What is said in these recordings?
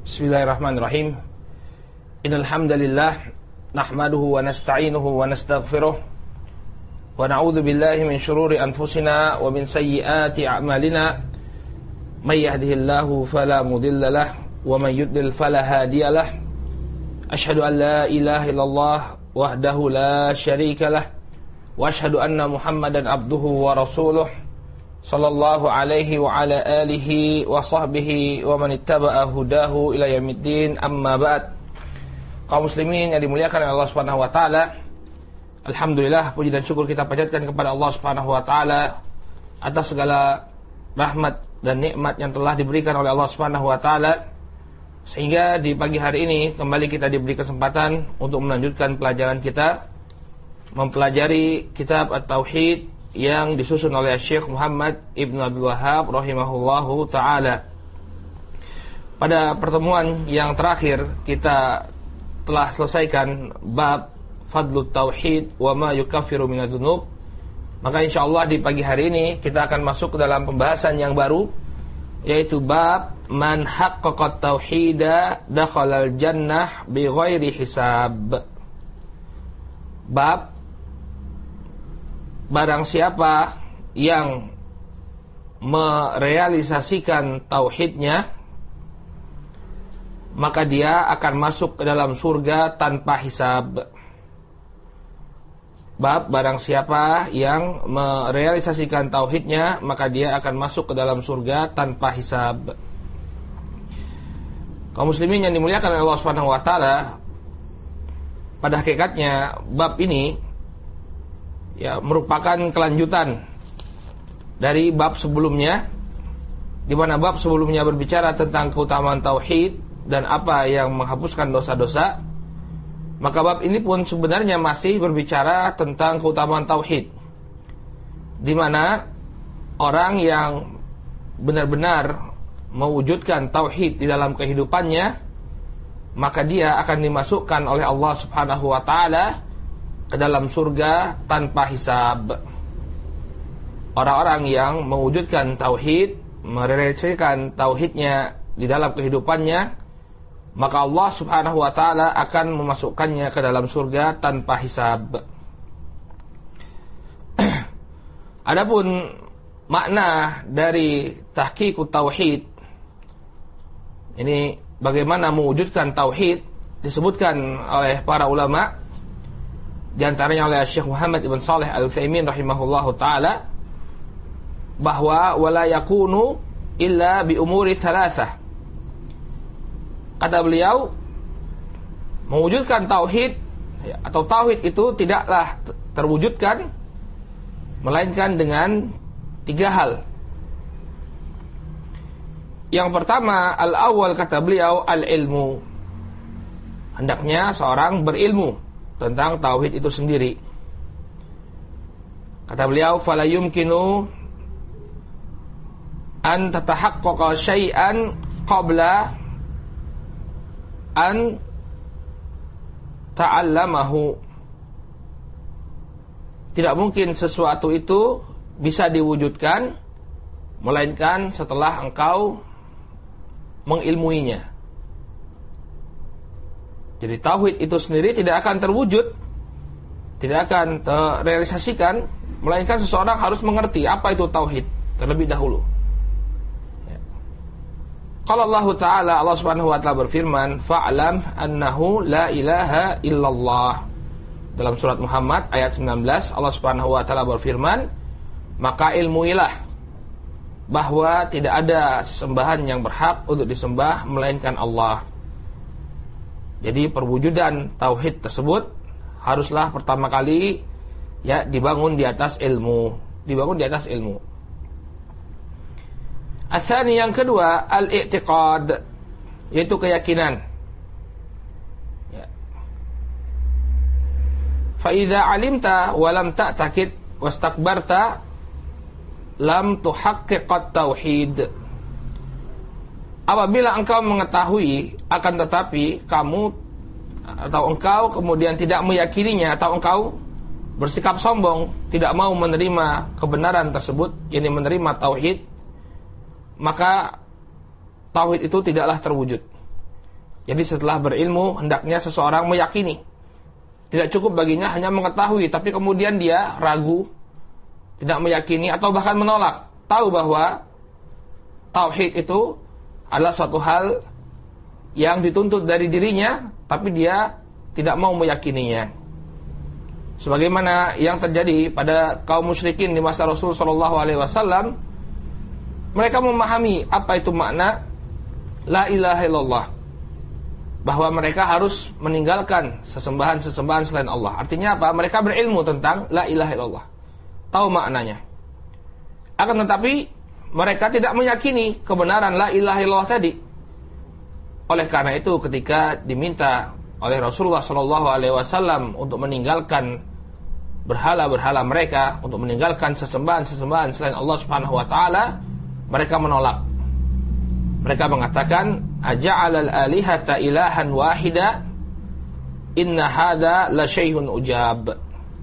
Bismillahirrahmanirrahim. Innal hamdalillah nahmaduhu wa nasta'inuhu wa nastaghfiruh wa na'udzu billahi min shururi anfusina wa min sayyiati a'malina. May yahdihillahu fala mudilla lahu wa may yudlil fala hadiya lahu. Asyhadu an la ilaha illallah wahdahu la syarika lahu wa asyhadu anna Muhammadan abduhu wa rasuluh sallallahu alaihi wa ala alihi wa sahbihi wa man ittaba'a hudahu ila yaumiddin, amma ba'd. Kaum muslimin yang dimuliakan oleh Allah Subhanahu wa taala, alhamdulillah, puji dan syukur kita panjatkan kepada Allah Subhanahu wa taala atas segala rahmat dan nikmat yang telah diberikan oleh Allah Subhanahu wa taala, sehingga di pagi hari ini kembali kita diberi kesempatan untuk melanjutkan pelajaran kita mempelajari kitab At-Tauhid yang disusun oleh Syekh Muhammad Ibn Abdul Wahhab rahimahullahu ta'ala. Pada pertemuan yang terakhir kita telah selesaikan bab Fadlut Tauhid wa ma yukaffiru minadz-dzunub. Maka insyaallah di pagi hari ini kita akan masuk ke dalam pembahasan yang baru, yaitu bab Man haqqaqat tauhida dakhalal jannah bighairi hisab. Bab barang siapa yang merealisasikan tauhidnya, maka dia akan masuk ke dalam surga tanpa hisab. Bab barang siapa yang merealisasikan tauhidnya, maka dia akan masuk ke dalam surga tanpa hisab. Kaum muslimin yang dimuliakan oleh Allah Subhanahu wa taala, pada hakikatnya bab ini merupakan kelanjutan dari bab sebelumnya, di mana bab sebelumnya berbicara tentang keutamaan tauhid dan apa yang menghapuskan dosa-dosa. Maka bab ini pun sebenarnya masih berbicara tentang keutamaan tauhid, di mana orang yang benar-benar mewujudkan tauhid di dalam kehidupannya, maka dia akan dimasukkan oleh Allah Subhanahu wa taala ke dalam surga tanpa hisab. Orang-orang yang mewujudkan tauhid, merealisasikan tauhidnya di dalam kehidupannya, maka Allah Subhanahu wa taala akan memasukkannya ke dalam surga tanpa hisab. Adapun makna dari tahqiqut tauhid, ini bagaimana mewujudkan tauhid, disebutkan oleh para ulama, di antaranya oleh Syekh Muhammad Ibn Shalih Al-Utsaimin rahimahullahu taala, bahwa wala yakunu illa bi umuri thalathah. Kata beliau, mewujudkan tauhid atau tauhid itu tidaklah terwujudkan melainkan dengan tiga hal. Yang pertama, al-awwal, kata beliau, al-ilmu. Hendaknya seorang berilmu tentang tauhid itu sendiri. Kata beliau, fala yumkinu an tatahaqqaqa syai'an qabla an ta'allamahu. Tidak mungkin sesuatu itu bisa diwujudkan melainkan setelah engkau mengilmuinya. Jadi tauhid itu sendiri tidak akan terwujud, tidak akan terrealisasikan melainkan seseorang harus mengerti apa itu tauhid terlebih dahulu. Qala Allah Ta'ala, Allah Subhanahu wa taala berfirman, fa'lam annahu la ilaha illallah. Dalam surat Muhammad ayat 19, Allah Subhanahu wa taala berfirman, maka ilmuilah bahwa tidak ada sesembahan yang berhak untuk disembah melainkan Allah. Jadi perwujudan tauhid tersebut haruslah pertama kali dibangun di atas ilmu, Asani, yang kedua, al-i'tiqad, yaitu keyakinan. Fa idza 'alimta wa lam ta'taqid wastakbarta lam tuhaqqiqat tauhid. Apabila engkau mengetahui akan tetapi kamu atau engkau kemudian tidak meyakininya, atau engkau bersikap sombong, tidak mau menerima kebenaran tersebut, yakni menerima tauhid, maka tauhid itu tidaklah terwujud. Jadi setelah berilmu, hendaknya seseorang meyakini. Tidak cukup baginya hanya mengetahui, tapi kemudian dia ragu, tidak meyakini, atau bahkan menolak. Tahu bahwa tauhid itu adalah suatu hal yang dituntut dari dirinya, tapi dia tidak mau meyakininya. Sebagaimana yang terjadi pada kaum musyrikin di masa Rasul SAW, mereka memahami apa itu makna la ilaha illallah, bahwa mereka harus meninggalkan sesembahan-sesembahan selain Allah. Artinya apa? Mereka berilmu tentang la ilaha illallah, tahu maknanya. Akan tetapi mereka tidak meyakini kebenaran la ilaha illallah tadi. Oleh karena itu, ketika diminta oleh Rasulullah SAW untuk meninggalkan berhala-berhala mereka, untuk meninggalkan sesembahan-sesembahan selain Allah Subhanahu wa taala, mereka menolak. Mereka mengatakan, aja'alal alihata ilahan wahida, inna hadha la syai'un ujab.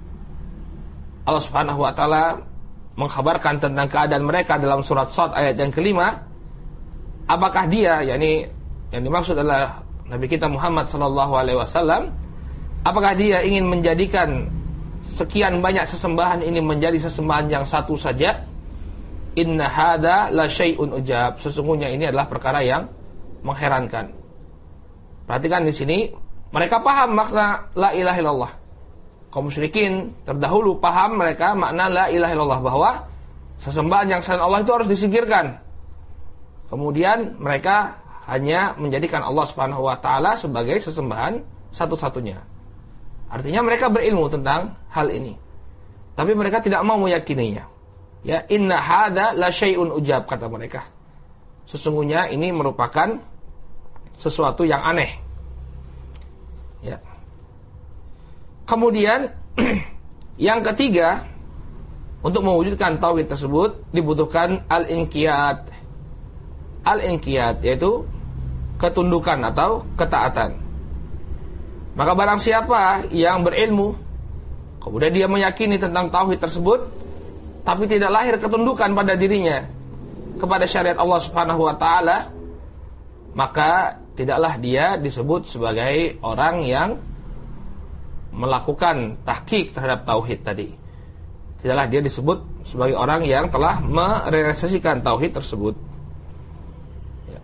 Allah Subhanahu wa taala mengkhabarkan tentang keadaan mereka dalam surat Shad ayat yang kelima. Apakah dia, yakni yang dimaksud adalah Nabi kita Muhammad sallallahu alaihi wasallam, apakah dia ingin menjadikan sekian banyak sesembahan ini menjadi sesembahan yang satu saja? Inna hadza la syai'un ujab. Sesungguhnya ini adalah perkara yang mengherankan. Perhatikan di sini, mereka paham makna la ilaha illallah. Kaum musyrikin terdahulu paham mereka makna la ilaha illallah, bahwa sesembahan yang selain Allah itu harus disingkirkan. Kemudian mereka hanya menjadikan Allah Subhanahu wa taala sebagai sesembahan satu-satunya. Artinya mereka berilmu tentang hal ini, tapi mereka tidak mau meyakininya. Ya, inna hadza la syai'un ujab, kata mereka. Sesungguhnya ini merupakan sesuatu yang aneh. Ya. Kemudian yang ketiga, untuk mewujudkan tauhid tersebut dibutuhkan al-inqiyad. Al-inqiyad yaitu ketundukan atau ketaatan. Maka barang siapa yang berilmu, kemudian dia meyakini tentang tauhid tersebut, tapi tidak lahir ketundukan pada dirinya kepada syariat Allah Subhanahu wa taala, maka tidaklah dia disebut sebagai orang yang melakukan tahqiq terhadap tauhid tadi. Tidaklah dia disebut sebagai orang yang telah merealisasikan tauhid tersebut. Ya.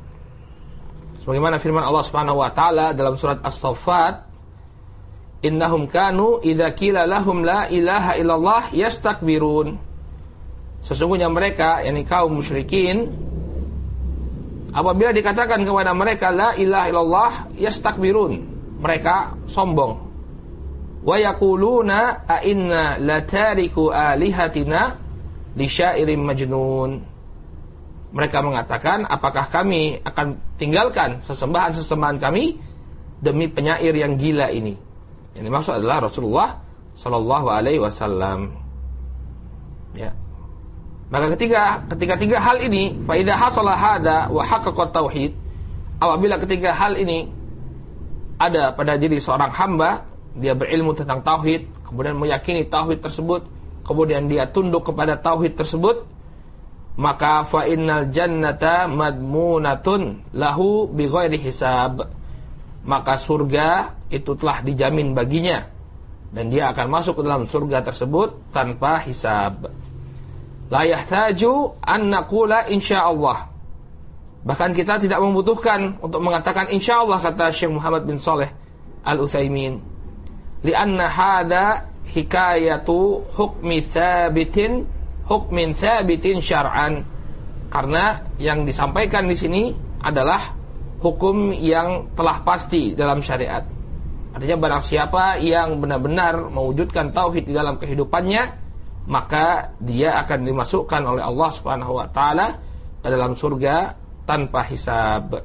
Sebagaimana firman Allah Subhanahu wa taala dalam surat As-Saffat, innahum kanu idza qila lahum la ilaha illallah yastakbirun. Sesungguhnya mereka, yakni kaum musyrikin, apabila dikatakan kepada mereka la ilaha illallah yastakbirun, mereka sombong. Wa yaquluna a inna latariku alihatina li syairin majnun. Mereka mengatakan, apakah kami akan tinggalkan sesembahan-sesembahan kami demi penyair yang gila ini? Yang dimaksud adalah Rasulullah sallallahu alaihi wasallam. Ya. Maka ketika tiga hal ini, fa idza hasala hada wa haqqaqa tauhid, apabila ketiga hal ini ada pada diri seorang hamba, dia berilmu tentang tauhid, kemudian meyakini tauhid tersebut, kemudian dia tunduk kepada tauhid tersebut, maka fa innal jannata madmunatun lahu bighairi hisab. Maka surga itu telah dijamin baginya, dan dia akan masuk ke dalam surga tersebut tanpa hisab. La yahtaju an naqula insyaallah. Bahkan kita tidak membutuhkan untuk mengatakan insyaallah, kata Syekh Muhammad bin Shalih Al-Utsaimin. Lianna hadza hikayatu hukmin thabitin syar'an. Karena yang disampaikan di sini adalah hukum yang telah pasti dalam syariat. Artinya barang siapa yang benar-benar mewujudkan tauhid di dalam kehidupannya, maka dia akan dimasukkan oleh Allah Subhanahu wa taala ke dalam surga tanpa hisab.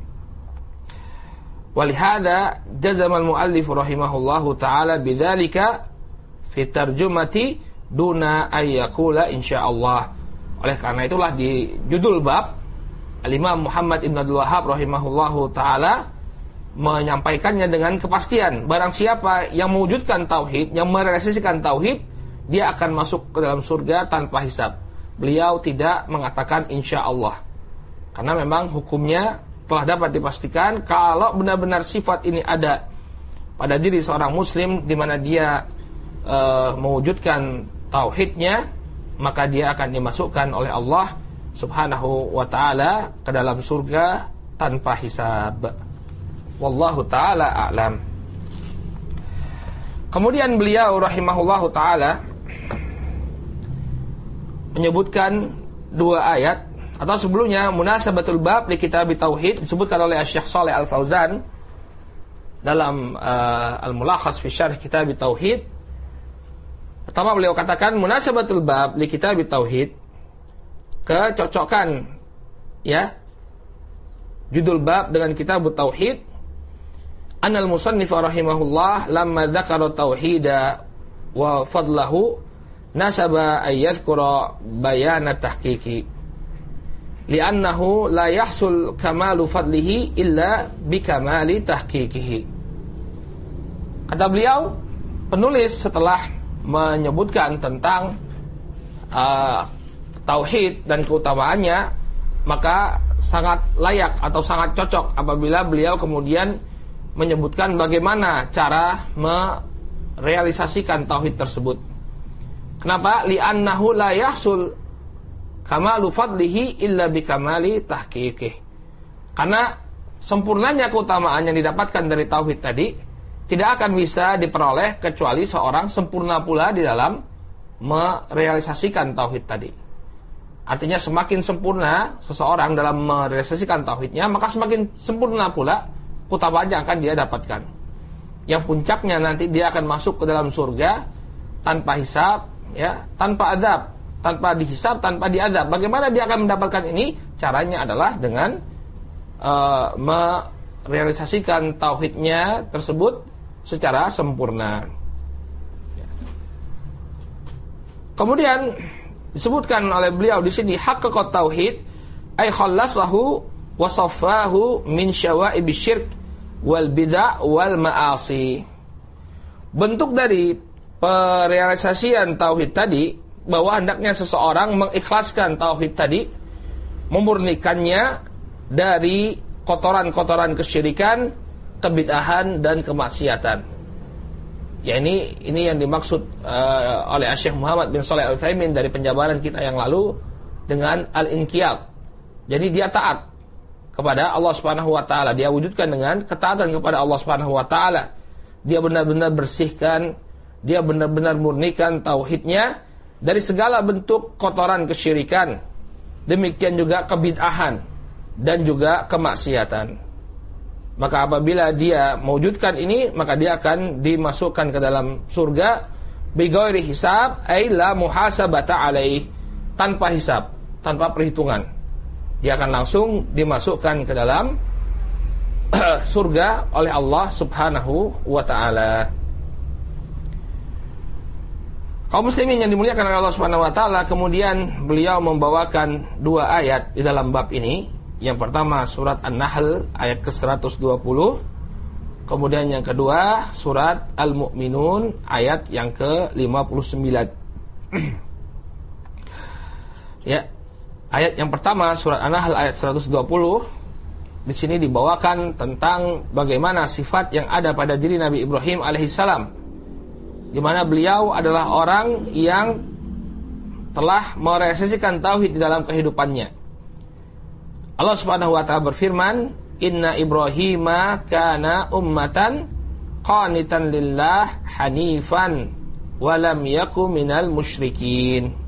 Walihada jazama al-muallif rahimahullahu taala bidzalika fi tarjumati duna ay yaqula insyaallah. Oleh karena itulah di judul bab Al-Imam Muhammad Ibn Abdul Wahhab rahimahullahu ta'ala menyampaikannya dengan kepastian. Barang siapa yang mewujudkan tauhid, yang merealisasikan tauhid, dia akan masuk ke dalam surga tanpa hisab. Beliau tidak mengatakan insyaallah, karena memang hukumnya telah dapat dipastikan kalau benar-benar sifat ini ada pada diri seorang muslim, di mana dia mewujudkan tauhidnya, maka dia akan dimasukkan oleh Allah Subhanahu wa ta'ala ke dalam surga tanpa hisab. Wallahu ta'ala a'lam. Kemudian beliau rahimahullahu ta'ala menyebutkan dua ayat, atau sebelumnya munasabatul bab li kitab tauhid disebutkan oleh Syekh Shalih Al Fauzan dalam Al-Mulakhas fi Syarh Kitab Tauhid. Pertama beliau katakan munasabatul bab li kitab tauhid, kecocokan ya judul bab dengan kitab tauhid. Anal musannif rahimahullah lamma dzakara tauhida wa fadlahu nasaba ay yadhkura bayana tahqiqi li'annahu la yahsul kamalu fadlihi illa bikamali tahqiqihi. Kata beliau, penulis setelah menyebutkan tentang tauhid dan keutamaannya, maka sangat layak atau sangat cocok apabila beliau kemudian menyebutkan bagaimana cara merealisasikan tauhid tersebut. Kenapa? Li'annahu la yahsul kamalu fadlihi illa bikamali tahqiqih. Karena sempurnanya keutamaan yang didapatkan dari tauhid tadi tidak akan bisa diperoleh kecuali seorang sempurna pula di dalam merealisasikan tauhid tadi. Artinya semakin sempurna seseorang dalam merealisasikan tauhidnya, maka semakin sempurna pula keutamaan yang akan dia dapatkan. Yang puncaknya nanti dia akan masuk ke dalam surga tanpa hisab, ya, tanpa azab, tanpa dihisab, tanpa diazab. Bagaimana dia akan mendapatkan ini? Caranya adalah dengan merealisasikan tauhidnya tersebut secara sempurna. Kemudian disebutkan oleh beliau di sini haqqaqat tauhid ay khallasahu wa saffahu min syawa'ib syirk wal bid'ah wal ma'asi. Bentuk dari perealisasian tauhid tadi bahwa hendaknya seseorang mengikhlaskan tauhid tadi, memurnikannya dari kotoran-kotoran kesyirikan, kebid'ahan dan kemaksiatan. Ya ini yang dimaksud oleh Syekh Muhammad bin Shalih Al Utsaimin dari penjabaran kita yang lalu dengan al-inqiyad. Jadi dia taat kepada Allah Subhanahu wa taala, dia wujudkan dengan ketaatan kepada Allah Subhanahu wa taala. Dia benar-benar bersihkan, dia benar-benar murnikan tauhidnya dari segala bentuk kotoran kesyirikan. Demikian juga kebid'ahan dan juga kemaksiatan. Maka apabila dia mewujudkan ini, maka dia akan dimasukkan ke dalam surga bighairi hisab, ay la muhasabata alaih, tanpa hisab, tanpa perhitungan. Dia akan langsung dimasukkan ke dalam surga oleh Allah Subhanahu wa ta'ala. Kaum muslimin yang dimuliakan oleh Allah Subhanahu wa ta'ala, kemudian beliau membawakan dua ayat di dalam bab ini. Yang pertama surat An-Nahl ayat ke-120, kemudian yang kedua surat Al-Mu'minun ayat yang ke-59. Ya. Ayat yang pertama surat An-Nahl ayat 120, di sini dibawakan tentang bagaimana sifat yang ada pada diri Nabi Ibrahim alaihissalam, di mana beliau adalah orang yang telah merealisasikan tauhid di dalam kehidupannya. Allah Subhanahu wa ta'ala berfirman, "Inna Ibrahima kana ummatan qanitan lillah hanifan wa lam yaku minal musyrikin."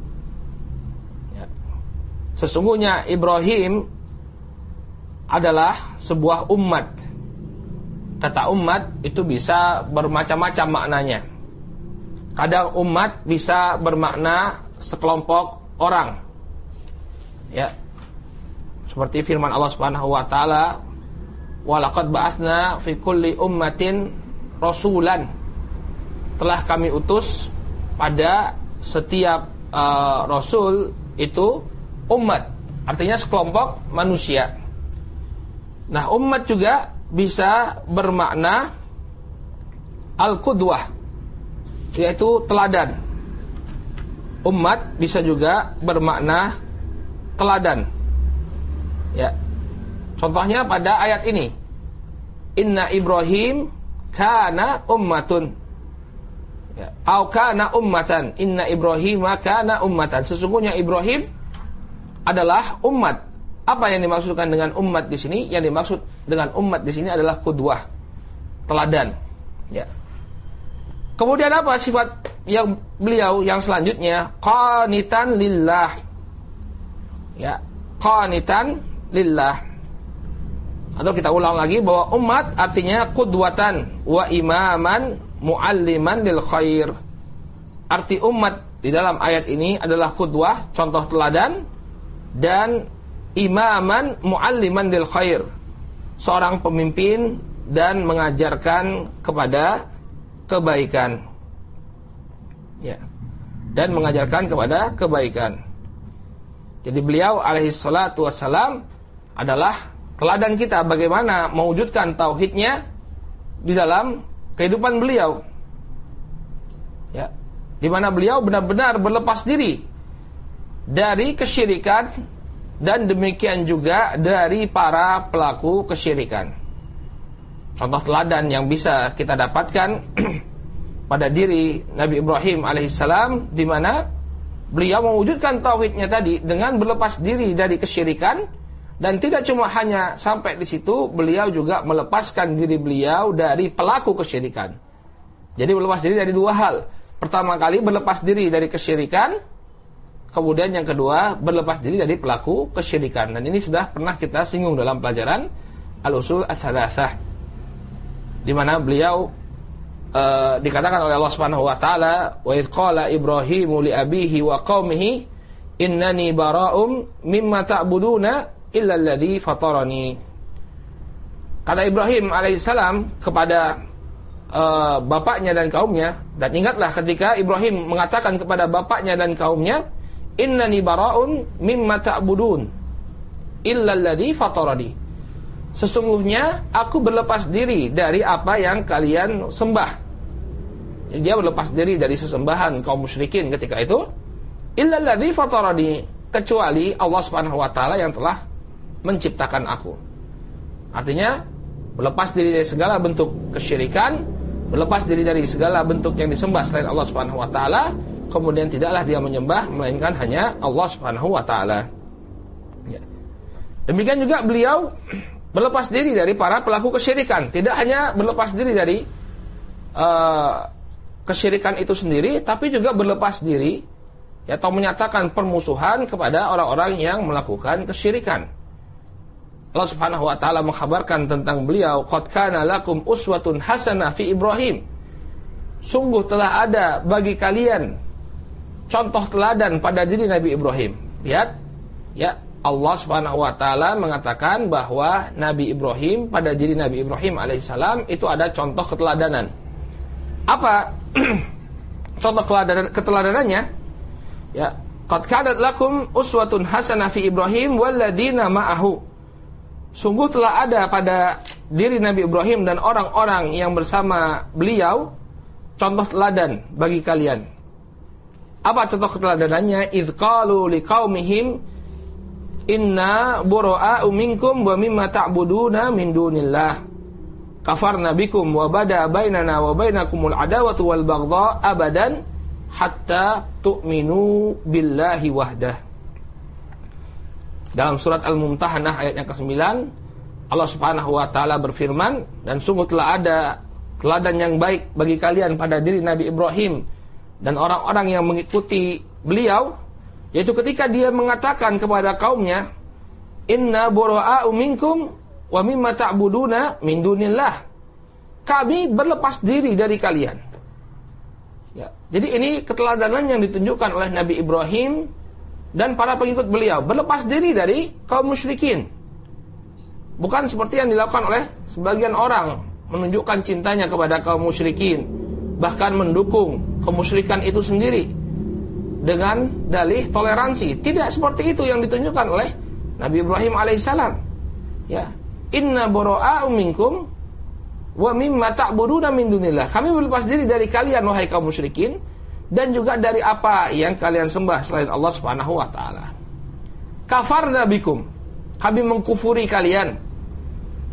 Sesungguhnya Ibrahim adalah sebuah umat. Kata umat itu bisa bermacam-macam maknanya. Kadang umat bisa bermakna sekelompok orang. Ya. Seperti firman Allah Subhanahu wa taala, "Wa laqad ba'atsna fi kulli ummatin rasulan." Telah kami utus pada setiap rasul itu umat, artinya sekelompok manusia. Nah, umat juga bisa bermakna al-qudwah, yaitu teladan. Umat bisa juga bermakna teladan. Ya. Contohnya pada ayat ini. Inna Ibrahim kana ummatun. Ya, au kana ummatan. Inna Ibrahima kana ummatan. Sesungguhnya Ibrahim adalah umat. Apa yang dimaksudkan dengan umat di sini? Yang dimaksud dengan umat di sini adalah qudwah, teladan. Ya. Kemudian apa sifat yang beliau yang selanjutnya? Qanitan lillah. Ya, qanitan lillah. Atau kita ulang lagi bahwa umat artinya qudwatan wa imaman mualliman lil khair. Arti umat di dalam ayat ini adalah qudwah, contoh teladan, dan imaman mualliman lil khair, seorang pemimpin dan mengajarkan kepada kebaikan. Ya. Dan mengajarkan kepada kebaikan. Jadi beliau alaihi salatu wassalam adalah teladan kita bagaimana mewujudkan tauhidnya di dalam kehidupan beliau. Ya. Di mana beliau benar-benar berlepas diri dari kesyirikan dan demikian juga dari para pelaku kesyirikan. Contoh teladan yang bisa kita dapatkan pada diri Nabi Ibrahim alaihissalam, di mana beliau mewujudkan tauhidnya tadi dengan berlepas diri dari kesyirikan. Dan tidak cuma hanya sampai di situ, beliau juga melepaskan diri beliau dari pelaku kesyirikan. Jadi berlepas diri dari dua hal. Pertama kali berlepas diri dari kesyirikan, kemudian yang kedua berlepas diri dari pelaku kesyirikan. Dan ini sudah pernah kita singgung dalam pelajaran Al-Usul Ats-Tsalatsah, di mana beliau dikatakan oleh Allah Subhanahu wa taala, "Wa idz qala Ibrahimu li abihi wa qaumihi innani bara'um mimma ta'buduna illa alladzi fatarani." Kata Ibrahim alaihissalam kepada bapaknya dan kaumnya, dan ingatlah ketika Ibrahim mengatakan kepada bapaknya dan kaumnya, innani bara'un mimma ta'budun illa alladzi fatarani. Sesungguhnya aku berlepas diri dari apa yang kalian sembah. Jadi dia berlepas diri dari sesembahan kaum musyrikin ketika itu. Illa alladzi fatarani, kecuali Allah Subhanahu wa taala yang telah menciptakan aku. Artinya berlepas diri dari segala bentuk kesyirikan, berlepas diri dari segala bentuk yang disembah selain Allah Subhanahu wa taala, kemudian tidaklah dia menyembah melainkan hanya Allah Subhanahu wa taala. Ya. Demikian juga beliau berlepas diri dari para pelaku kesyirikan, tidak hanya berlepas diri dari kesyirikan itu sendiri, tapi juga berlepas diri atau menyatakan permusuhan kepada orang-orang yang melakukan kesyirikan. Allah Subhanahu wa taala mengkhabarkan tentang beliau, qad kana lakum uswatun hasanah fi Ibrahim. Sungguh telah ada bagi kalian contoh teladan pada diri Nabi Ibrahim. Lihat, ya, Allah Subhanahu wa taala mengatakan bahwa Nabi Ibrahim, pada diri Nabi Ibrahim alaihissalam itu ada contoh keteladanan. Apa contoh keteladanannya? Ya, qad kanat lakum uswatun hasanah fi Ibrahim walladzina ma'ahu. Sungguh telah ada pada diri Nabi Ibrahim dan orang-orang yang bersama beliau contoh teladan bagi kalian. Apa contoh keteladanannya? Idz qalu liqaumihim inna bura'a'u minkum wa mimma ta'buduna min dunillah kafarna bikum wa bada bainana wa bainakumul adawatu wal baghdha abadan hatta tu'minu billahi wahdah. Dalam surat Al-Mumtahanah ayat yang ke-9, Allah Subhanahu wa taala berfirman, dan sungguh telah ada teladan yang baik bagi kalian pada diri Nabi Ibrahim dan orang-orang yang mengikuti beliau, yaitu ketika dia mengatakan kepada kaumnya, inna bura'a'u minkum wa mimma ta'buduna min dunillah. Kami berlepas diri dari kalian. Ya, jadi ini keteladanan yang ditunjukkan oleh Nabi Ibrahim dan para pengikut beliau, berlepas diri dari kaum musyrikin. Bukan seperti yang dilakukan oleh sebagian orang, menunjukkan cintanya kepada kaum musyrikin, bahkan mendukung kemusyrikan itu sendiri dengan dalih toleransi. Tidak seperti itu yang ditunjukkan oleh Nabi Ibrahim alaihissalam. Ya, inna bura'a'u minkum wa mimma ta'buduna min dunillah. Kami berlepas diri dari kalian wahai kaum musyrikin, dan juga dari apa yang kalian sembah selain Allah Subhanahu wa taala. Kafarna bikum, kami mengkufuri kalian.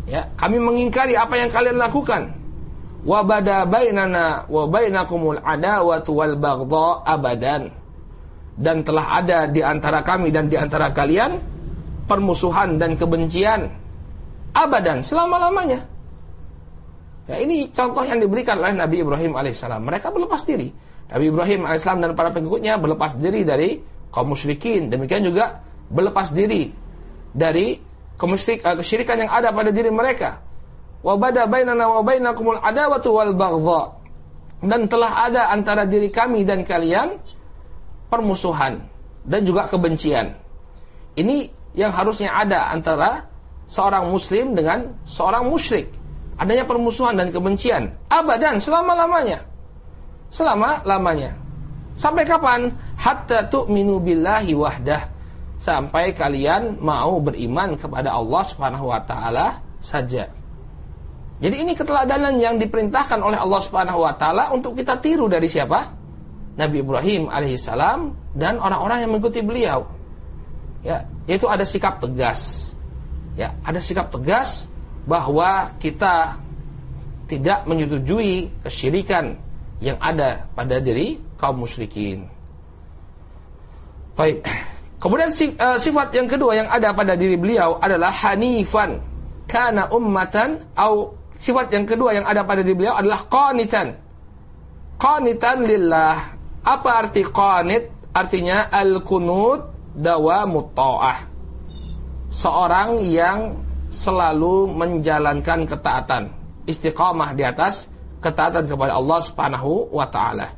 Ya, kami mengingkari apa yang kalian lakukan. Wa bada bainana wa bainakumul adawatu wal baghdha abadan. Dan telah ada di antara kami dan di antara kalian permusuhan dan kebencian abadan, selama-lamanya. Ya, ini contoh yang diberikan oleh Nabi Ibrahim alaihissalam. Mereka berlepas diri. Nabi Ibrahim alaihissalam dan para pengikutnya berlepas diri dari kaum musyrikin. Demikian juga berlepas diri dari kesyirikan yang ada pada diri mereka. Wa bada bainana wa bainakumul adawatu wal baghdha. Dan telah ada antara diri kami dan kalian permusuhan dan juga kebencian. Ini yang harusnya ada antara seorang muslim dengan seorang musyrik. Adanya permusuhan dan kebencian abadan, selama-lamanya. Selama-lamanya. Sampai kapan? Hatta tu'minu billahi wahdah. Sampai kalian mau beriman kepada Allah Subhanahu wa taala saja. Jadi ini keteladanan yang diperintahkan oleh Allah Subhanahu wa taala untuk kita tiru dari siapa? Nabi Ibrahim alaihissalam dan orang-orang yang mengikuti beliau. Ya, yaitu ada sikap tegas. Ya, ada sikap tegas bahwa kita tidak menyetujui kesyirikan yang ada pada diri kaum musyrikin. Baik. Kemudian sifat yang kedua yang ada pada diri beliau adalah hanifan kana ummatan, atau sifat yang kedua yang ada pada diri beliau adalah qanitan. Qanitan lillah. Apa arti qanit? Artinya al-qunut dawamut ta'ah. Seorang yang selalu menjalankan ketaatan, istiqamah di atas ketaatan kepada Allah Subhanahu wa taala.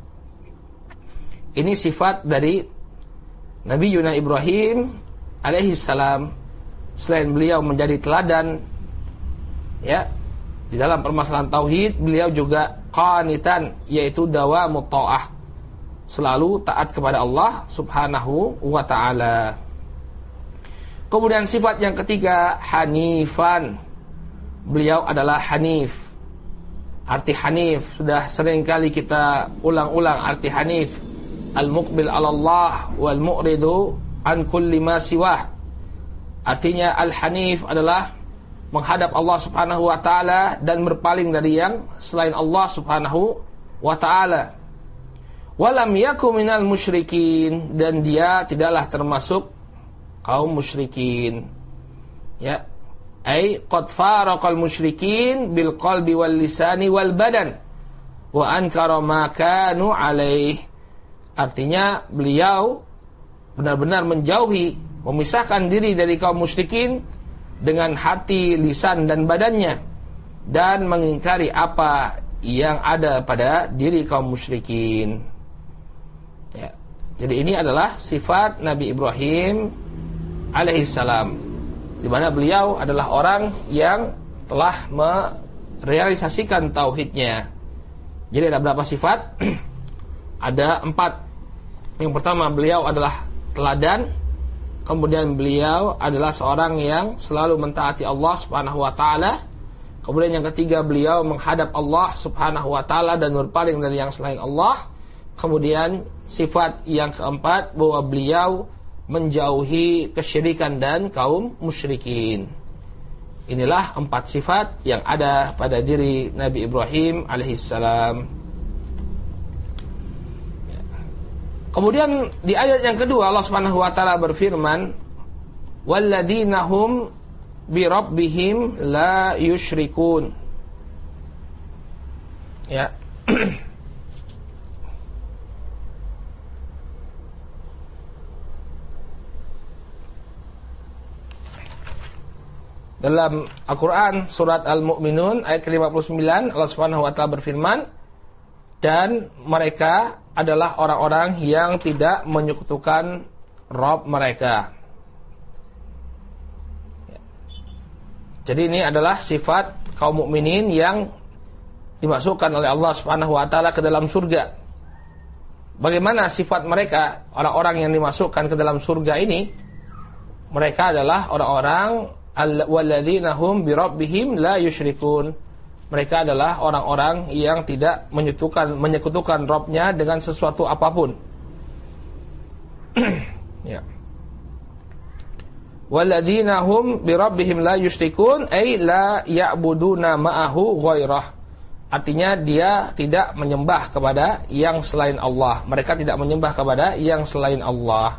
Ini sifat dari Nabi Yuna Ibrahim alaihi salam. Selain beliau menjadi teladan ya di dalam permasalahan tauhid, beliau juga qanitan, yaitu dawamut ta'ah, selalu taat kepada Allah Subhanahu wa taala. Kemudian sifat yang ketiga, hanifan. Beliau adalah hanif. Arti hanif sudah sering kali kita ulang-ulang arti hanif. Al-muqbil 'ala Allah wal mu'ridu an kulli ma siwah. Artinya al-hanif adalah menghadap Allah Subhanahu wa taala dan berpaling dari yang selain Allah Subhanahu wa taala. Walam yakum minal musyrikin, dan dia tidaklah termasuk kaum musyrikin. Ya, ai qad faraqal musyrikin bil qalbi wal lisani wal badan wa ankara ma kanu alaih. Artinya beliau benar-benar menjauhi, memisahkan diri dari kaum musyrikin dengan hati, lisan dan badannya, dan mengingkari apa yang ada pada diri kaum musyrikin. Ya. Jadi ini adalah sifat Nabi Ibrahim alaihissalam, di mana beliau adalah orang yang telah merealisasikan tauhidnya. Jadi ada berapa sifat? Ada 4. Yang pertama, beliau adalah teladan. Kemudian beliau adalah seorang yang selalu mentaati Allah Subhanahu wa taala. Kemudian yang ketiga, beliau menghadap Allah Subhanahu wa taala dan berpaling dari yang selain Allah. Kemudian sifat yang keempat, bahwa beliau menjauhi kesyirikan dan kaum musyrikin. Inilah 4 sifat yang ada pada diri Nabi Ibrahim alaihissalam. Kemudian di ayat yang kedua Allah Subhanahu wa taala berfirman, walladzina hum bi rabbihim la yusyrikun. Ya. Dalam Al-Quran surat Al-Mu'minun ayat ke-59 Allah Subhanahu wa taala berfirman, dan mereka adalah orang-orang yang tidak menyekutukan Rabb mereka. Jadi ini adalah sifat kaum mukminin yang dimasukkan oleh Allah Subhanahu wa taala ke dalam surga. Bagaimana sifat mereka, orang-orang yang dimasukkan ke dalam surga ini? Mereka adalah orang-orang walladzina hum bi rabbihim la yusyrikun. Mereka adalah orang-orang yang tidak menyekutukan Rabb-nya dengan sesuatu apapun. Ya. walladzina hum birabbihim la yusyrikun ay la ya'buduna ma'ahu ghairah. Artinya dia tidak menyembah kepada yang selain Allah. Mereka tidak menyembah kepada yang selain Allah.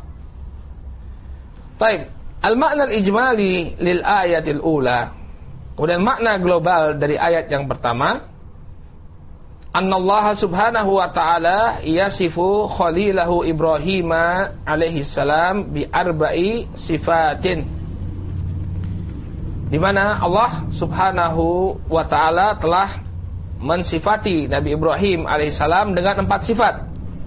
Baik, al-makna al-ijmali lil ayatil ula. Kemudian makna global dari ayat yang pertama, annallaha subhanahu wa ta'ala yasifu khalilahu Ibrahim alaihi salam bi arba'i sifatin. Di mana Allah subhanahu wa ta'ala telah mensifati Nabi Ibrahim alaihissalam dengan 4 sifat.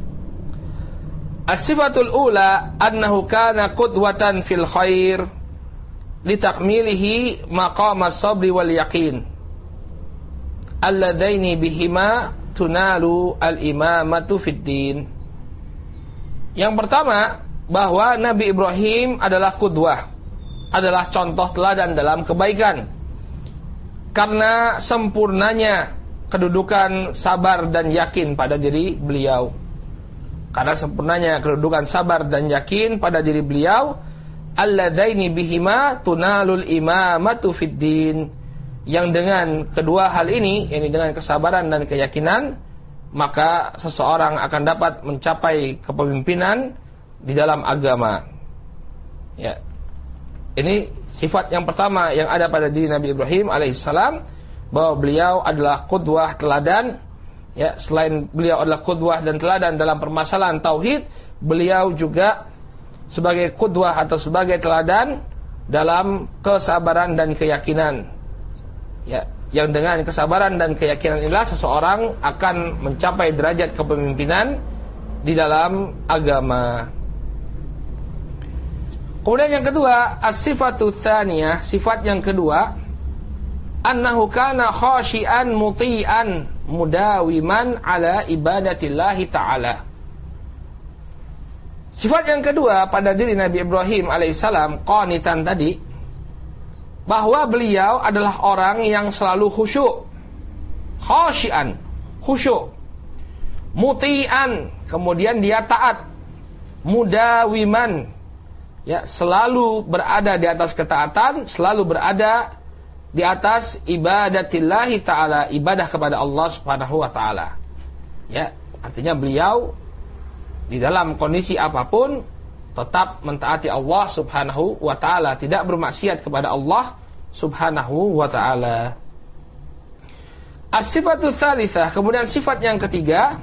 As-sifatul ula annahu kana qudwatan fil khair litakmilihi maqam as-sabri wal yaqin alladzaini bihima tunalu al-imamatu fid din. Yang pertama, bahwa Nabi Ibrahim adalah qudwah, adalah contoh teladan dalam kebaikan karena sempurnanya kedudukan sabar dan yakin pada diri beliau. Karena sempurnanya kedudukan sabar dan yakin pada diri beliau, alladzaini bihima tunalul imamatu fid din, yang dengan kedua hal ini, yakni dengan kesabaran dan keyakinan, maka seseorang akan dapat mencapai kepemimpinan di dalam agama. Ya. Ini sifat yang pertama yang ada pada diri Nabi Ibrahim alaihissalam, bahwa beliau adalah qudwah, teladan. Ya, selain beliau adalah qudwah dan teladan dalam permasalahan tauhid, beliau juga sebagai qudwah atau sebagai teladan dalam kesabaran dan keyakinan. Ya, yang dengan kesabaran dan keyakinan inilah seseorang akan mencapai derajat kepemimpinan di dalam agama. Kemudian yang kedua, as-sifatu tsaniyah, sifat yang kedua, annahu kana khashian muti'an mudawiman ala ibadatillahi ta'ala. Sifat yang kedua pada diri Nabi Ibrahim alaihissalam, qanitan tadi, bahwa beliau adalah orang yang selalu khusyuk. Khashian, khusyuk. Muti'an, kemudian dia taat. Mudawiman, ya, selalu berada di atas ketaatan, selalu berada di atas ibadatillahi ta'ala, ibadah kepada Allah subhanahu wa ta'ala. Ya, artinya beliau di dalam kondisi apapun tetap mentaati Allah subhanahu wa ta'ala, tidak bermaksiat kepada Allah subhanahu wa ta'ala. As-sifatu tsalitsah, kemudian sifat yang ketiga,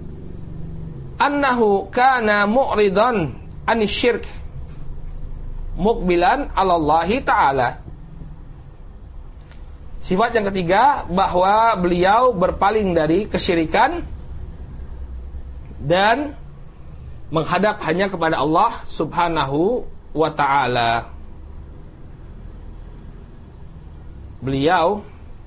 annahu kana mu'ridan anisyirk muqbilan 'ala Allah ta'ala. Sifat yang ketiga, bahwa beliau berpaling dari kesyirikan dan menghadap hanya kepada Allah subhanahu wa ta'ala. Beliau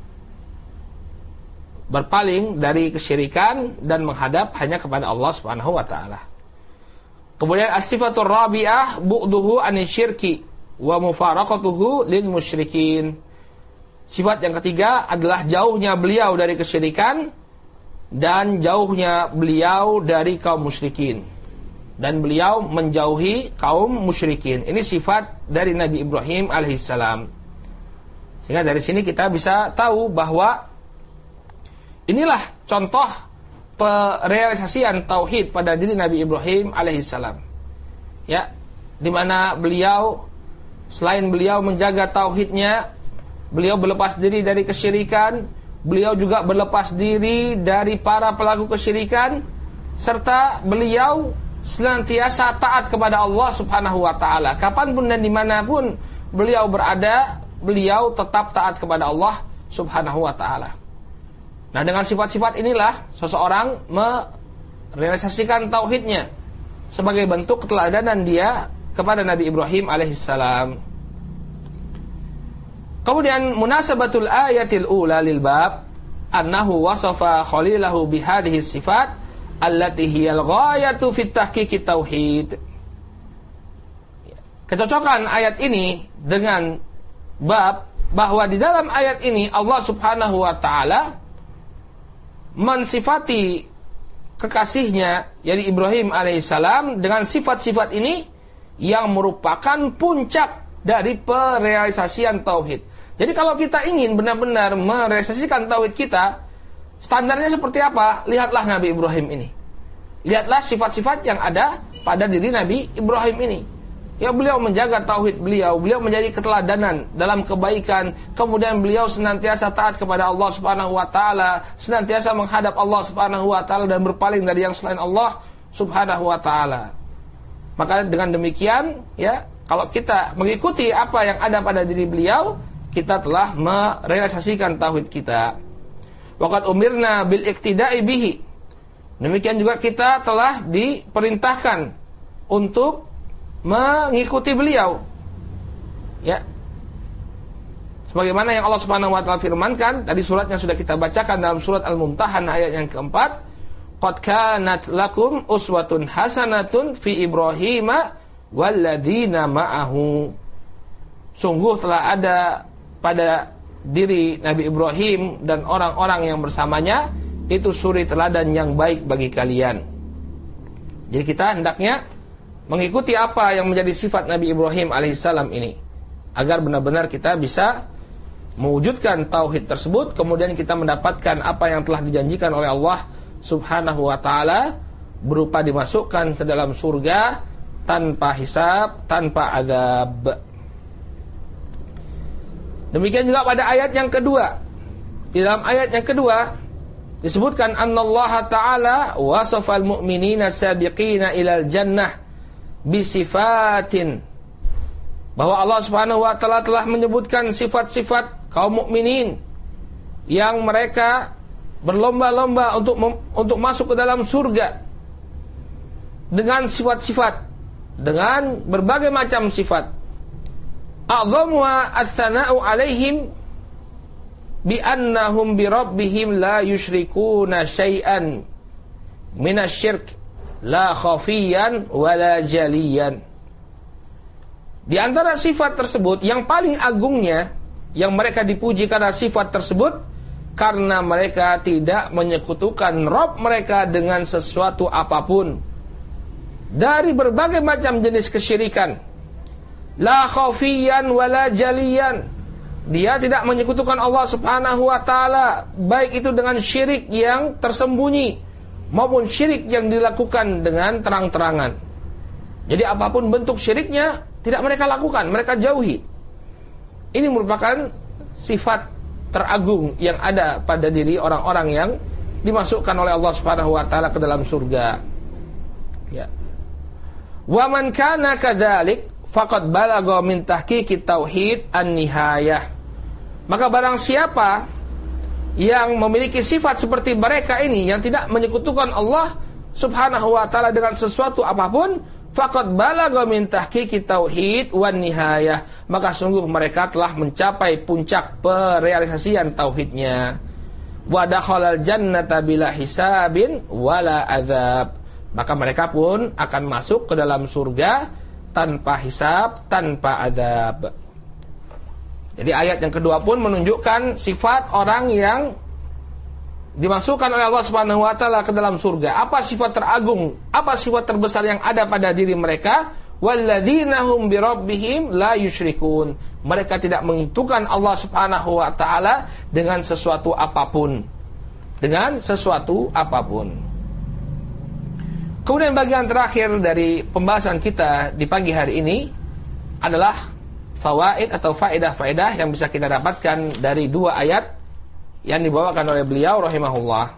berpaling dari kesyirikan dan menghadap hanya kepada Allah subhanahu wa ta'ala. Kemudian as-sifatur rabi'ah bu'duhu anisyirki wa mufaraqatuhu lil musyrikin. Sifat yang ketiga adalah jauhnya beliau dari kesyirikan dan jauhnya beliau dari kaum musyrikin. Dan beliau menjauhi kaum musyrikin. Ini sifat dari Nabi Ibrahim alaihissalam. Sehingga dari sini kita bisa tahu bahwa inilah contoh perealisasian tauhid pada diri Nabi Ibrahim alaihissalam. Ya, di mana beliau, selain beliau menjaga tauhidnya, beliau berlepas diri dari kesyirikan, beliau juga berlepas diri dari para pelaku kesyirikan, serta beliau senantiasa taat kepada Allah subhanahu wa ta'ala. Kapanpun dan dimanapun beliau berada, beliau tetap taat kepada Allah subhanahu wa ta'ala. Nah, dengan sifat-sifat inilah seseorang merealisasikan tauhidnya sebagai bentuk keteladanan dia kepada Nabi Ibrahim alaihissalam. Kemudian munasabatul ayatil ula lil bab annahu wasafa khalilahu bihadhihi sifat allati hiyal ghayatu fit tahqiqit tauhid. Kecocokan ayat ini dengan bab bahwa di dalam ayat ini Allah subhanahu wa ta'ala mensifati kekasihnya, yaitu Ibrahim alaihissalam, dengan sifat-sifat ini yang merupakan puncak dari perealisasian tauhid. Jadi kalau kita ingin benar-benar merealisasikan tauhid kita, standarnya seperti apa? Lihatlah Nabi Ibrahim ini. Lihatlah sifat-sifat yang ada pada diri Nabi Ibrahim ini. Ya, beliau menjaga tauhid beliau menjadi keteladanan dalam kebaikan, kemudian beliau senantiasa taat kepada Allah Subhanahu wa taala, senantiasa menghadap Allah Subhanahu wa taala dan berpaling dari yang selain Allah Subhanahu wa taala. Maka dengan demikian, ya, kalau kita mengikuti apa yang ada pada diri beliau, kita telah merealisasikan tauhid kita. Waqad umirna bil iktida'i bihi. Demikian juga kita telah diperintahkan untuk mengikuti beliau. Ya. Sebagaimana yang Allah Subhanahu wa taala firmankan, tadi suratnya sudah kita bacakan dalam surat Al-Mumtahanah ayat yang keempat, qad kanat lakum uswatun hasanatun fi Ibrahima walladzina ma'ahu. Sungguh telah ada pada diri Nabi Ibrahim dan orang-orang yang bersamanya itu suri teladan yang baik bagi kalian. Jadi kita hendaknya mengikuti apa yang menjadi sifat Nabi Ibrahim alaihissalam ini, agar benar-benar kita bisa mewujudkan tauhid tersebut, kemudian kita mendapatkan apa yang telah dijanjikan oleh Allah Subhanahu wa taala berupa dimasukkan ke dalam surga tanpa hisab, tanpa azab. Demikian juga pada ayat yang kedua. Di dalam ayat yang kedua disebutkan annallaha ta'ala wasafal mu'minina sabiqina ilal jannah bisifatin, bahwa Allah Subhanahu wa taala telah menyebutkan sifat-sifat kaum mukminin yang mereka berlomba-lomba untuk masuk ke dalam surga dengan sifat-sifat, dengan berbagai macam sifat. A'dhamuha ats-tsana'u 'alaihim bi annahum bi rabbihim la yusyrikuna syai'an minasy-syirk la khafiyan wala jaliyan. Di antara sifat tersebut yang paling agungnya, yang mereka dipuji karena sifat tersebut, karena mereka tidak menyekutukan Rabb mereka dengan sesuatu apapun dari berbagai macam jenis kesyirikan. La khafiyan wala jaliyan. Dia tidak menyekutukan Allah Subhanahu wa taala, baik itu dengan syirik yang tersembunyi maupun syirik yang dilakukan dengan terang-terangan. Jadi apapun bentuk syiriknya tidak mereka lakukan, mereka jauhi. Ini merupakan sifat teragung yang ada pada diri orang-orang yang dimasukkan oleh Allah Subhanahu wa taala ke dalam surga. Ya. Wa man kana kadzalik faqad balagha min tahqiqit tauhid an-nihayah. Maka barang siapa yang memiliki sifat seperti mereka ini, yang tidak menyekutukan Allah Subhanahu wa taala dengan sesuatu apapun, faqad balagha min tahqiqit tauhid wan nihayah, maka sungguh mereka telah mencapai puncak perealisasian tauhidnya. Wa dakhalal jannata bila hisabin wala adzab, maka mereka pun akan masuk ke dalam surga tanpa hisab, tanpa adzab. Jadi ayat yang kedua pun menunjukkan sifat orang yang dimasukkan oleh Allah Subhanahu wa taala ke dalam surga. Apa sifat teragung, apa sifat terbesar yang ada pada diri mereka? Walladzina hum birabbihim la yusyrikun. Mereka tidak menghitungkan Allah Subhanahu wa taala dengan sesuatu apapun. Dengan sesuatu apapun. Kemudian bagian terakhir dari pembahasan kita di pagi hari ini adalah fawaid atau faedah-faedah yang bisa kita dapatkan dari dua ayat yang dibawakan oleh beliau rahimahullah.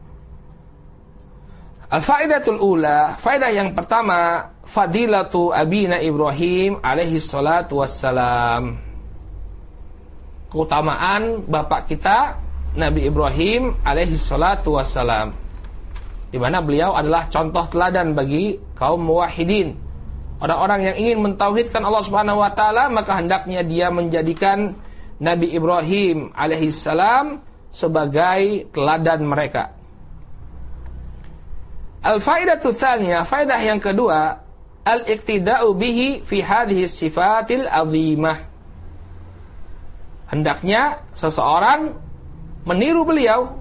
Al-faedatul ula, faedah yang pertama, fadilatu abina Ibrahim alaihi salatu wassalam. Keutamaan bapak kita Nabi Ibrahim alaihi salatu wassalam, di mana beliau adalah contoh teladan bagi kaum muwahhidin. Orang-orang yang ingin mentauhidkan Allah Subhanahu wa taala, maka hendaknya dia menjadikan Nabi Ibrahim alaihissalam sebagai teladan mereka. Al-faidatu tsaniyah, faedah yang kedua, al-iqtida'u bihi fi hadhihi sifatil azimah. Hendaknya seseorang meniru beliau,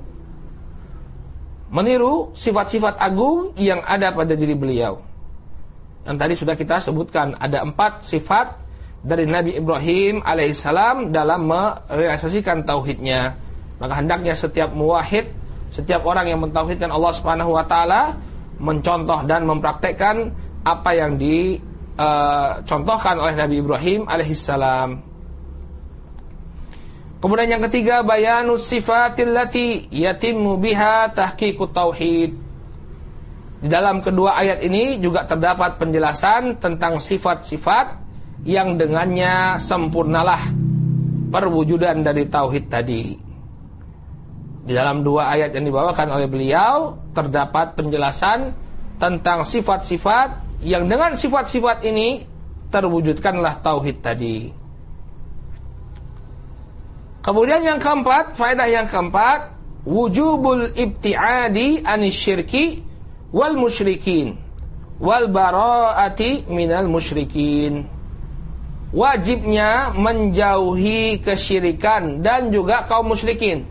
meniru sifat-sifat agung yang ada pada diri beliau. Yang tadi sudah kita sebutkan, ada 4 sifat dari Nabi Ibrahim alaihissalam dalam merealisasikan tauhidnya. Maka hendaknya setiap muwahhid, setiap orang yang mentauhidkan Allah Subhanahu wa taala mencontoh dan mempraktekkan apa yang dicontohkan oleh Nabi Ibrahim alaihissalam. Kemudian yang ketiga, bayanus sifatil lati yatimmu biha tahqiqut tauhid. Di dalam kedua ayat ini juga terdapat penjelasan tentang sifat-sifat yang dengannya sempurnalah perwujudan dari tauhid tadi. Di dalam dua ayat yang dibawakan oleh beliau terdapat penjelasan tentang sifat-sifat yang dengan sifat-sifat ini terwujudkanlah tauhid tadi. Kemudian yang keempat, faedah yang keempat, wujubul ibtiadi anisyirki wal musyrikin wal bara'ati minal musyrikin. Wajibnya menjauhi kesyirikan dan juga kaum musyrikin.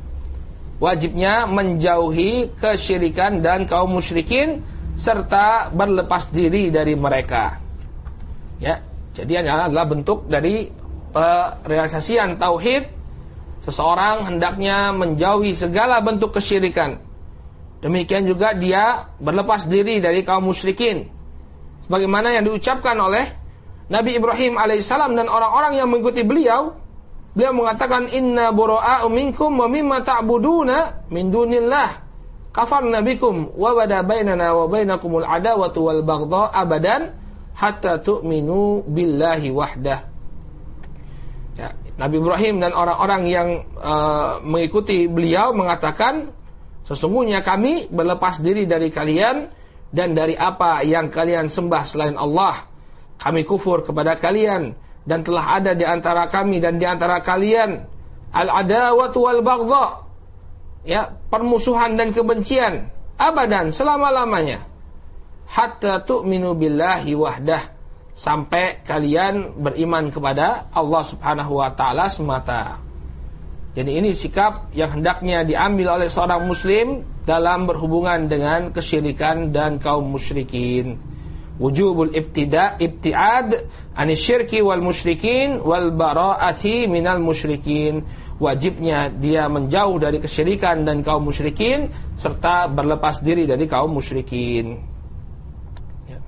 Wajibnya menjauhi kesyirikan dan kaum musyrikin serta berlepas diri dari mereka. Ya, jadi ini adalah bentuk dari realisasian tauhid. Seseorang hendaknya menjauhi segala bentuk kesyirikan. Demikian juga dia berlepas diri dari kaum musyrikin. Sebagaimana yang diucapkan oleh Nabi Ibrahim alaihissalam dan orang-orang yang mengikuti beliau. Beliau mengatakan, inna bura'a'u minkum wa mimma ta'buduna min dunillah kafarna bikum wa bada bainana wa bainakumul adawatu wal baghdha abadan hatta tu'minu billahi wahdah. Ya, Nabi Ibrahim dan orang-orang yang mengikuti beliau mengatakan, sesungguhnya kami berlepas diri dari kalian dan dari apa yang kalian sembah selain Allah. Kami kufur kepada kalian dan telah ada di antara kami dan di antara kalian al-adawatu wal baghdha, ya, permusuhan dan kebencian abadan, selama-lamanya, hatta tu'minu billahi wahdah, sampai kalian beriman kepada Allah Subhanahu wa taala semata. Jadi ini sikap yang hendaknya diambil oleh seorang muslim dalam berhubungan dengan kesyirikan dan kaum musyrikin. Wujubul ibtiad anisyirki wal musyrikin wal bara'ati minal musyrikin. Wajibnya dia menjauh dari kesyirikan dan kaum musyrikin serta berlepas diri dari kaum musyrikin. Ya.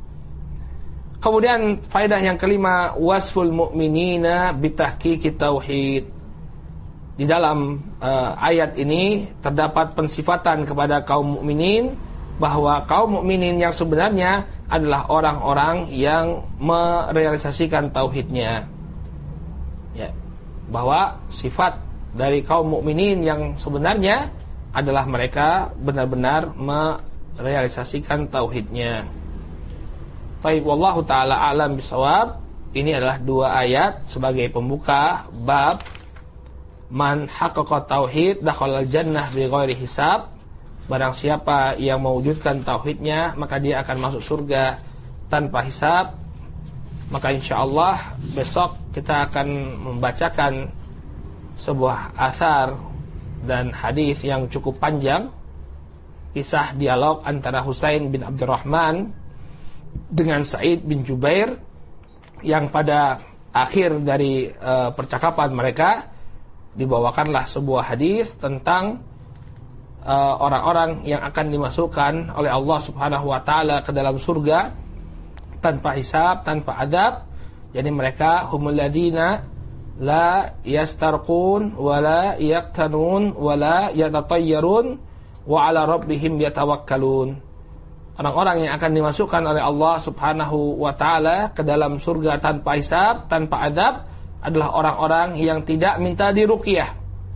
Kemudian faedah yang kelima, wasful mu'minina bitahqiqit tauhid. Di dalam ayat ini terdapat pensifatan kepada kaum mukminin bahwa kaum mukminin yang sebenarnya adalah orang-orang yang merealisasikan tauhidnya. Ya, bahwa sifat dari kaum mukminin yang sebenarnya adalah mereka benar-benar merealisasikan tauhidnya. Baik, wallahu taala alam bisawab. Ini adalah dua ayat sebagai pembuka bab man haqqaqa tauhid dakhalal jannah bighairi hisab. Barang siapa yang mewujudkan tauhidnya, maka dia akan masuk surga tanpa hisab. Maka insyaallah besok kita akan membacakan sebuah asar dan hadis yang cukup panjang, kisah dialog antara Husain bin Abdurrahman dengan Sa'id bin Jubair, yang pada akhir dari percakapan mereka dibawakanlah sebuah hadis tentang orang-orang yang akan dimasukkan oleh Allah Subhanahu wa taala ke dalam surga tanpa hisab, tanpa adab. Jadi mereka humul ladina la yastarqun wa la yaqtanun wa la yatatayyarun wa ala rabbihim yatawakkalun. Orang-orang yang akan dimasukkan oleh Allah Subhanahu wa taala ke dalam surga tanpa hisab, tanpa adab adalah orang-orang yang tidak minta diruqyah.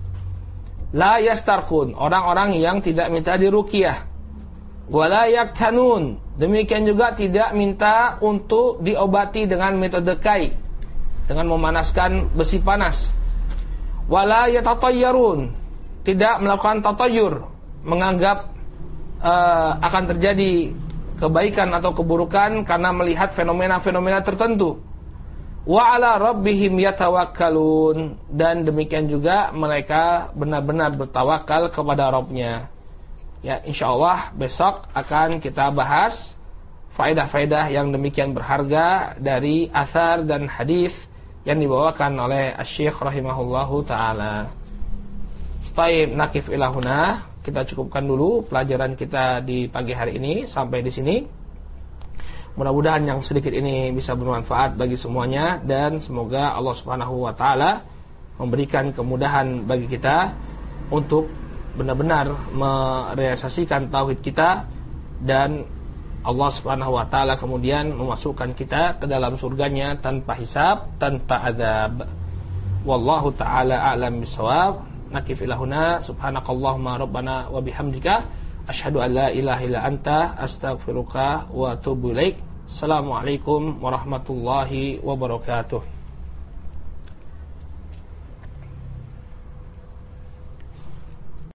La yastarqun, orang-orang yang tidak minta diruqyah. Wala yaktanun, demikian juga tidak minta untuk diobati dengan metode kai, dengan memanaskan besi panas. Wala yatatayyarun, tidak melakukan tatayyur, menganggap akan terjadi kebaikan atau keburukan karena melihat fenomena-fenomena tertentu. Wa ala rabbihim yatawakkalun, dan demikian juga mereka benar-benar bertawakal kepada Rabbnya. Ya, insyaallah besok akan kita bahas faedah-faedah yang demikian berharga dari athar dan hadis yang dibawakan oleh Asy-Syaikh rahimahullahu taala. Taib nakif ilahuna, kita cukupkan dulu pelajaran kita di pagi hari ini sampai di sini. Mudah-mudahan yang sedikit ini bisa bermanfaat bagi semuanya, dan semoga Allah Subhanahu wa taala memberikan kemudahan bagi kita untuk benar-benar merealisasikan tauhid kita, dan Allah Subhanahu wa taala kemudian memasukkan kita ke dalam surganya tanpa hisab, tanpa azab. Wallahu taala a'lam bissawab. Nakif ilahuna, subhanakallahumma rabbana wa bihamdika, asyhadu an la ilaha illa anta, astaghfiruka wa atubu ilaik. Assalamualaikum warahmatullahi wabarakatuh.